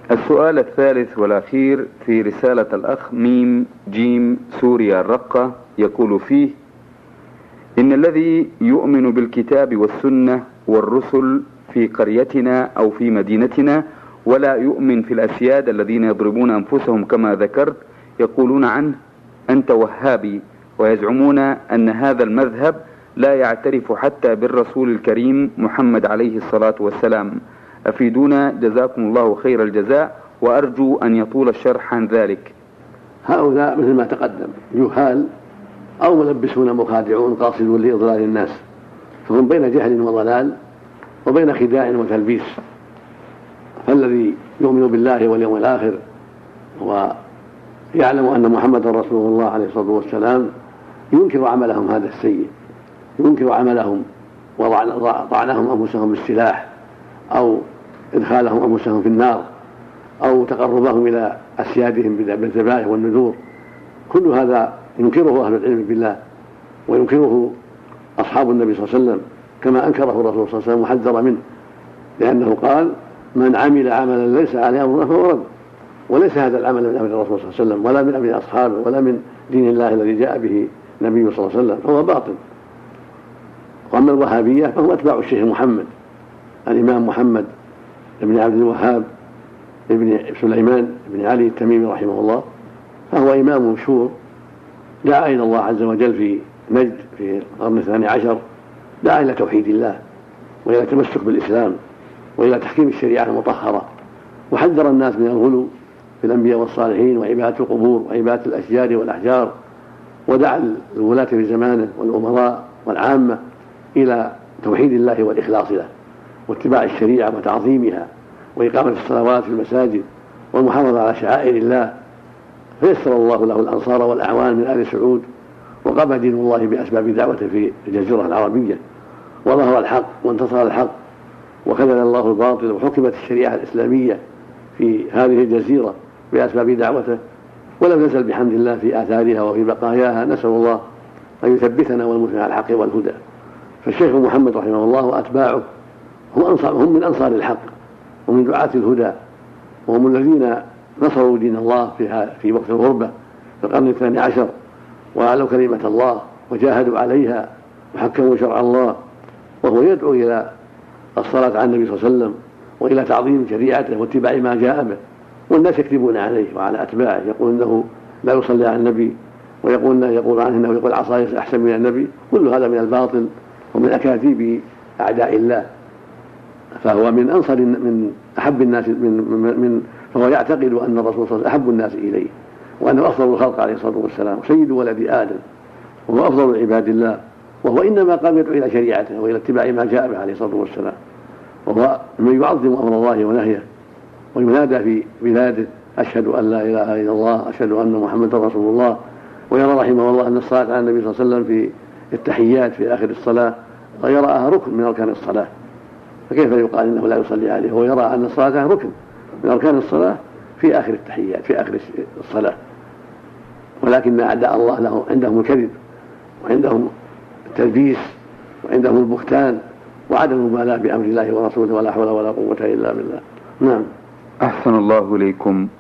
السؤال الثالث والأخير في رسالة الأخ ميم جيم سوريا الرقة، يقول فيه: إن الذي يؤمن بالكتاب والسنة والرسل في قريتنا أو في مدينتنا ولا يؤمن في الأسياد الذين يضربون أنفسهم كما ذكرت يقولون عنه أنت وهابي، ويزعمون أن هذا المذهب لا يعترف حتى بالرسول الكريم محمد عليه الصلاة والسلام. أفيدونا جزاكم الله خير الجزاء، وأرجو أن يطول الشرح عن ذلك. هؤلاء مثل ما تقدم جهال أو ملبسون مخادعون قاصدون لإضلال الناس، فهم بين جهل وضلال وبين خداع وتلبيس. فالذي يؤمن بالله واليوم الآخر ويعلم أن محمد رسول الله عليه الصلاة والسلام ينكر عملهم هذا السيء، ينكر عملهم وطعنهم أنفسهم بالسلاح أو إدخالهم أنفسهم في النار أو تقربهم إلى أسيادهم بالذبائح والنذور. كل هذا ينكره أهل العلم بالله وينكره أصحاب النبي صلى الله عليه وسلم كما أنكره الرسول صلى الله عليه وسلم وحذر منه، لأنه قال: من عمل عملا ليس عليه أمرنا فهو رد. وليس هذا العمل من أمر الرسول صلى الله عليه وسلم ولا من أمر أصحابه ولا من دين الله الذي جاء به النبي صلى الله عليه وسلم، فهو باطل. وأما الوهابية فهم أتباع الشيخ محمد الإمام محمد بن عبد الوهاب بن سليمان بن علي التميمي رحمه الله، فهو إمام مشهور دعا إلى الله عز وجل في نجد في القرن 12، دعا إلى توحيد الله وإلى التمسك بالإسلام وإلى تحكيم الشريعة المطهرة، وحذر الناس من الغلو في الأنبياء والصالحين وعبادة القبور وعبادة الأشجار والأحجار، ودعا الولاة في زمانه والأمراء والعامة إلى توحيد الله والإخلاص له واتباع الشريعة وتعظيمها وإقامة الصلوات في المساجد والمحافظة على شعائر الله. فيسر الله له الأنصار والأعوان من آل سعود، وقام دين الله بأسباب دعوته في الجزيرة العربية، وظهر الحق وانتصر الحق وخذل الله الباطل، وحكمت الشريعة الإسلامية في هذه الجزيرة بأسباب دعوته، ولم نزل بحمد الله في آثارها وفي بقاياها. نسأل الله أن يثبتنا والمسلمين على الحق والهدى. فالشيخ محمد رحمه الله وأتباعه هم من أنصار الحق ومن دعاة الهدى، وهم الذين نصروا دين الله في وقت الغربة في القرن 12، وأعلوا كلمة الله وجاهدوا عليها وحكموا شرع الله، وهو يدعو إلى الصلاة على النبي صلى الله عليه وسلم وإلى تعظيم شريعته واتباع ما جاء به. والناس يكذبون عليه وعلى أتباعه، يقول إنه لا يصلي على النبي، يقول عنه إنه يقول عصاي أحسن من النبي. كل هذا من الباطل ومن أكاذيب أعداء الله. فهو من أحب الناس فهو يعتقد أن الرسول صلى الله عليه وسلم أحب الناس إليه، وأنه أفضل الخلق عليه الصلاة والسلام وسيد ولد آدم وهو أفضل عباد الله، وهو إنما قام يدعو إلى شريعته وإلى اتباع ما جاء به عليه الصلاة والسلام، وهو من يعظم أمر الله ونهيه وينادى في بلاده: أشهد أن لا إله إلا الله، أشهد أن محمدا رسول الله. ويرى رحمه الله أن الصلاة على النبي صلى الله عليه وسلم في التحيات في آخر الصلاة يراها ركن من أركان الصلاة، فكيف يقال إنه لا يصلي عليه؟ هو يرى أن الصلاة ركن من أركان الصلاة في آخر التحيات في آخر الصلاة. ولكن أعداء الله عندهم الكذب وعندهم التلبيس وعندهم البهتان وعدم المبالاة بأمر الله ورسوله، ولا حول ولا قوة إلا بالله. نعم. أحسن الله إليكم.